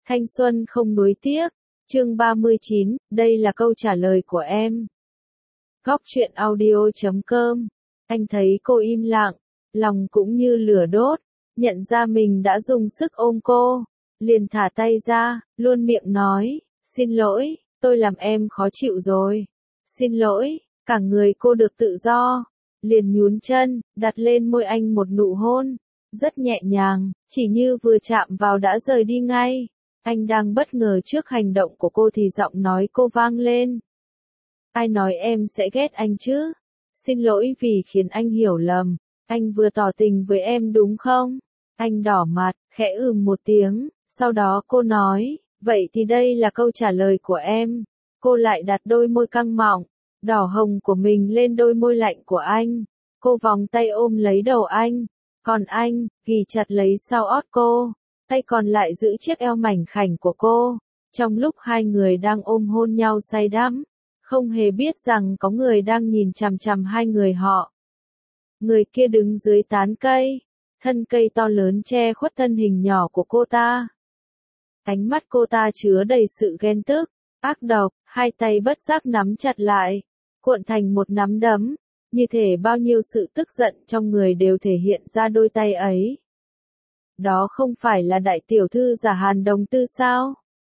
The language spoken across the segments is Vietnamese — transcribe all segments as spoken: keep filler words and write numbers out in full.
Thanh xuân không nuối tiếc. Chương ba mươi chín, đây là câu trả lời của em. Góc truyện audio chấm com. Anh thấy cô im lặng, lòng cũng như lửa đốt, nhận ra mình đã dùng sức ôm cô, liền thả tay ra, luôn miệng nói, xin lỗi, tôi làm em khó chịu rồi. Xin lỗi, cả người cô được tự do, liền nhún chân, đặt lên môi anh một nụ hôn, rất nhẹ nhàng, chỉ như vừa chạm vào đã rời đi ngay. Anh đang bất ngờ trước hành động của cô thì giọng nói cô vang lên. Ai nói em sẽ ghét anh chứ? Xin lỗi vì khiến anh hiểu lầm, anh vừa tỏ tình với em đúng không? Anh đỏ mặt, khẽ ừm một tiếng, sau đó cô nói, vậy thì đây là câu trả lời của em. Cô lại đặt đôi môi căng mọng, đỏ hồng của mình lên đôi môi lạnh của anh. Cô vòng tay ôm lấy đầu anh, còn anh, ghì chặt lấy sau ót cô, tay còn lại giữ chiếc eo mảnh khảnh của cô. Trong lúc hai người đang ôm hôn nhau say đắm, không hề biết rằng có người đang nhìn chằm chằm hai người họ. Người kia đứng dưới tán cây, thân cây to lớn che khuất thân hình nhỏ của cô ta. Ánh mắt cô ta chứa đầy sự ghen tức, ác độc, hai tay bất giác nắm chặt lại, cuộn thành một nắm đấm, như thể bao nhiêu sự tức giận trong người đều thể hiện ra đôi tay ấy. Đó không phải là đại tiểu thư giả Hàn Đồng Tư sao?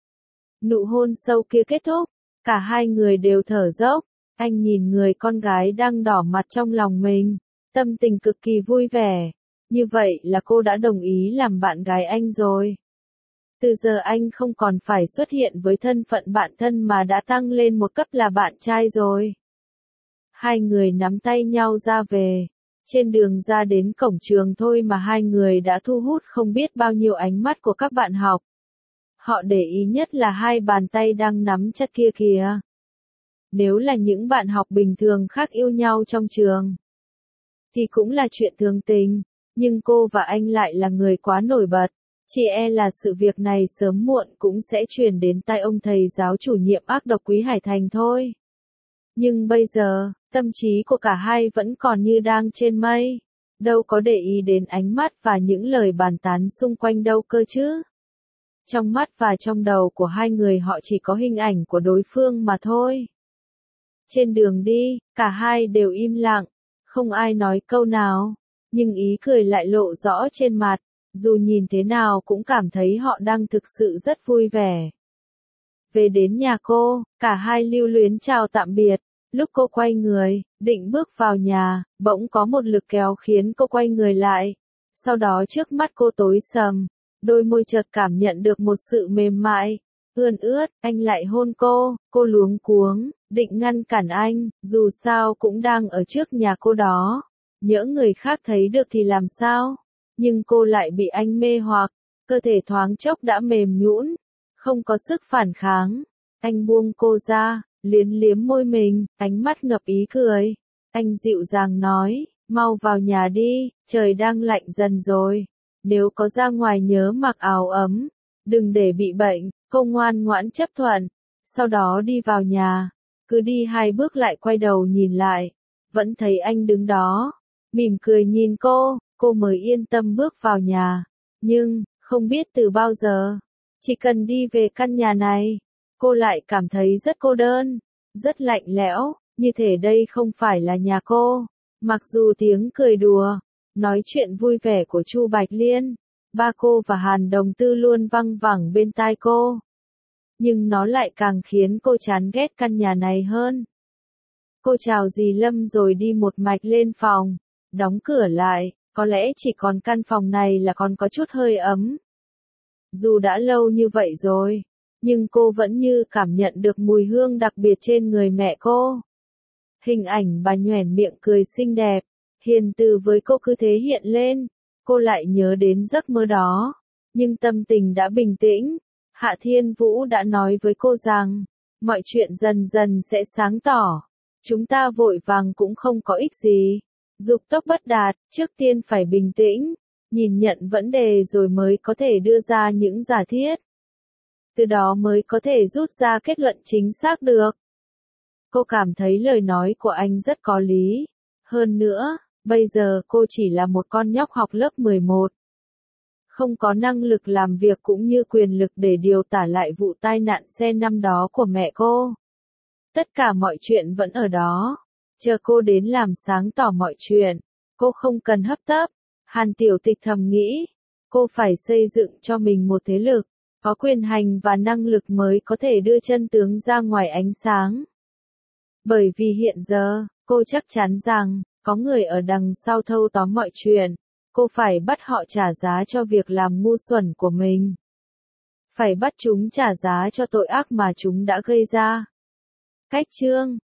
Nụ hôn sâu kia kết thúc, cả hai người đều thở dốc, anh nhìn người con gái đang đỏ mặt trong lòng mình, tâm tình cực kỳ vui vẻ, như vậy là cô đã đồng ý làm bạn gái anh rồi. Từ giờ anh không còn phải xuất hiện với thân phận bạn thân mà đã tăng lên một cấp là bạn trai rồi. Hai người nắm tay nhau ra về. Trên đường ra đến cổng trường thôi mà hai người đã thu hút không biết bao nhiêu ánh mắt của các bạn học. Họ để ý nhất là hai bàn tay đang nắm chặt kia kìa. Nếu là những bạn học bình thường khác yêu nhau trong trường, thì cũng là chuyện thường tình, nhưng cô và anh lại là người quá nổi bật. Chỉ e là sự việc này sớm muộn cũng sẽ truyền đến tai ông thầy giáo chủ nhiệm ác độc Quý Hải Thành thôi. Nhưng bây giờ, tâm trí của cả hai vẫn còn như đang trên mây, đâu có để ý đến ánh mắt và những lời bàn tán xung quanh đâu cơ chứ. Trong mắt và trong đầu của hai người họ chỉ có hình ảnh của đối phương mà thôi. Trên đường đi, cả hai đều im lặng, không ai nói câu nào, nhưng ý cười lại lộ rõ trên mặt, dù nhìn thế nào cũng cảm thấy họ đang thực sự rất vui vẻ. Về đến nhà cô, cả hai lưu luyến chào tạm biệt. Lúc cô quay người, định bước vào nhà, bỗng có một lực kéo khiến cô quay người lại. Sau đó trước mắt cô tối sầm, đôi môi chợt cảm nhận được một sự mềm mại, ươn ướt, anh lại hôn cô, cô luống cuống, định ngăn cản anh, dù sao cũng đang ở trước nhà cô đó. Nhỡ người khác thấy được thì làm sao? Nhưng cô lại bị anh mê hoặc, cơ thể thoáng chốc đã mềm nhũn, không có sức phản kháng. Anh buông cô ra, liếm liếm môi mình, ánh mắt ngập ý cười. Anh dịu dàng nói, mau vào nhà đi, trời đang lạnh dần rồi. Nếu có ra ngoài nhớ mặc áo ấm, đừng để bị bệnh. Cô ngoan ngoãn chấp thuận, sau đó đi vào nhà. Cứ đi hai bước lại quay đầu nhìn lại, vẫn thấy anh đứng đó, mỉm cười nhìn cô, cô mới yên tâm bước vào nhà. Nhưng, không biết từ bao giờ, chỉ cần đi về căn nhà này, cô lại cảm thấy rất cô đơn, rất lạnh lẽo, như thể đây không phải là nhà cô. Mặc dù tiếng cười đùa, nói chuyện vui vẻ của Chu Bạch Liên, ba cô và Hàn Đồng Tư luôn văng vẳng bên tai cô, nhưng nó lại càng khiến cô chán ghét căn nhà này hơn. Cô chào dì Lâm rồi đi một mạch lên phòng, đóng cửa lại, có lẽ chỉ còn căn phòng này là còn có chút hơi ấm. Dù đã lâu như vậy rồi, nhưng cô vẫn như cảm nhận được mùi hương đặc biệt trên người mẹ cô. Hình ảnh bà nhoẻn miệng cười xinh đẹp, hiền từ với cô cứ thế hiện lên, cô lại nhớ đến giấc mơ đó, nhưng tâm tình đã bình tĩnh. Hạ Thiên Vũ đã nói với cô rằng, mọi chuyện dần dần sẽ sáng tỏ, chúng ta vội vàng cũng không có ích gì, dục tốc bất đạt, trước tiên phải bình tĩnh, nhìn nhận vấn đề rồi mới có thể đưa ra những giả thiết. Từ đó mới có thể rút ra kết luận chính xác được. Cô cảm thấy lời nói của anh rất có lý. Hơn nữa, bây giờ cô chỉ là một con nhóc học lớp mười một. không có năng lực làm việc cũng như quyền lực để điều tả lại vụ tai nạn xe năm đó của mẹ cô. Tất cả mọi chuyện vẫn ở đó, chờ cô đến làm sáng tỏ mọi chuyện. Cô không cần hấp tấp. Hàn Tiểu Tịch thầm nghĩ, cô phải xây dựng cho mình một thế lực, có quyền hành và năng lực mới có thể đưa chân tướng ra ngoài ánh sáng. Bởi vì hiện giờ, cô chắc chắn rằng, có người ở đằng sau thâu tóm mọi chuyện. Cô phải bắt họ trả giá cho việc làm ngu xuẩn của mình. Phải bắt chúng trả giá cho tội ác mà chúng đã gây ra. Cách chương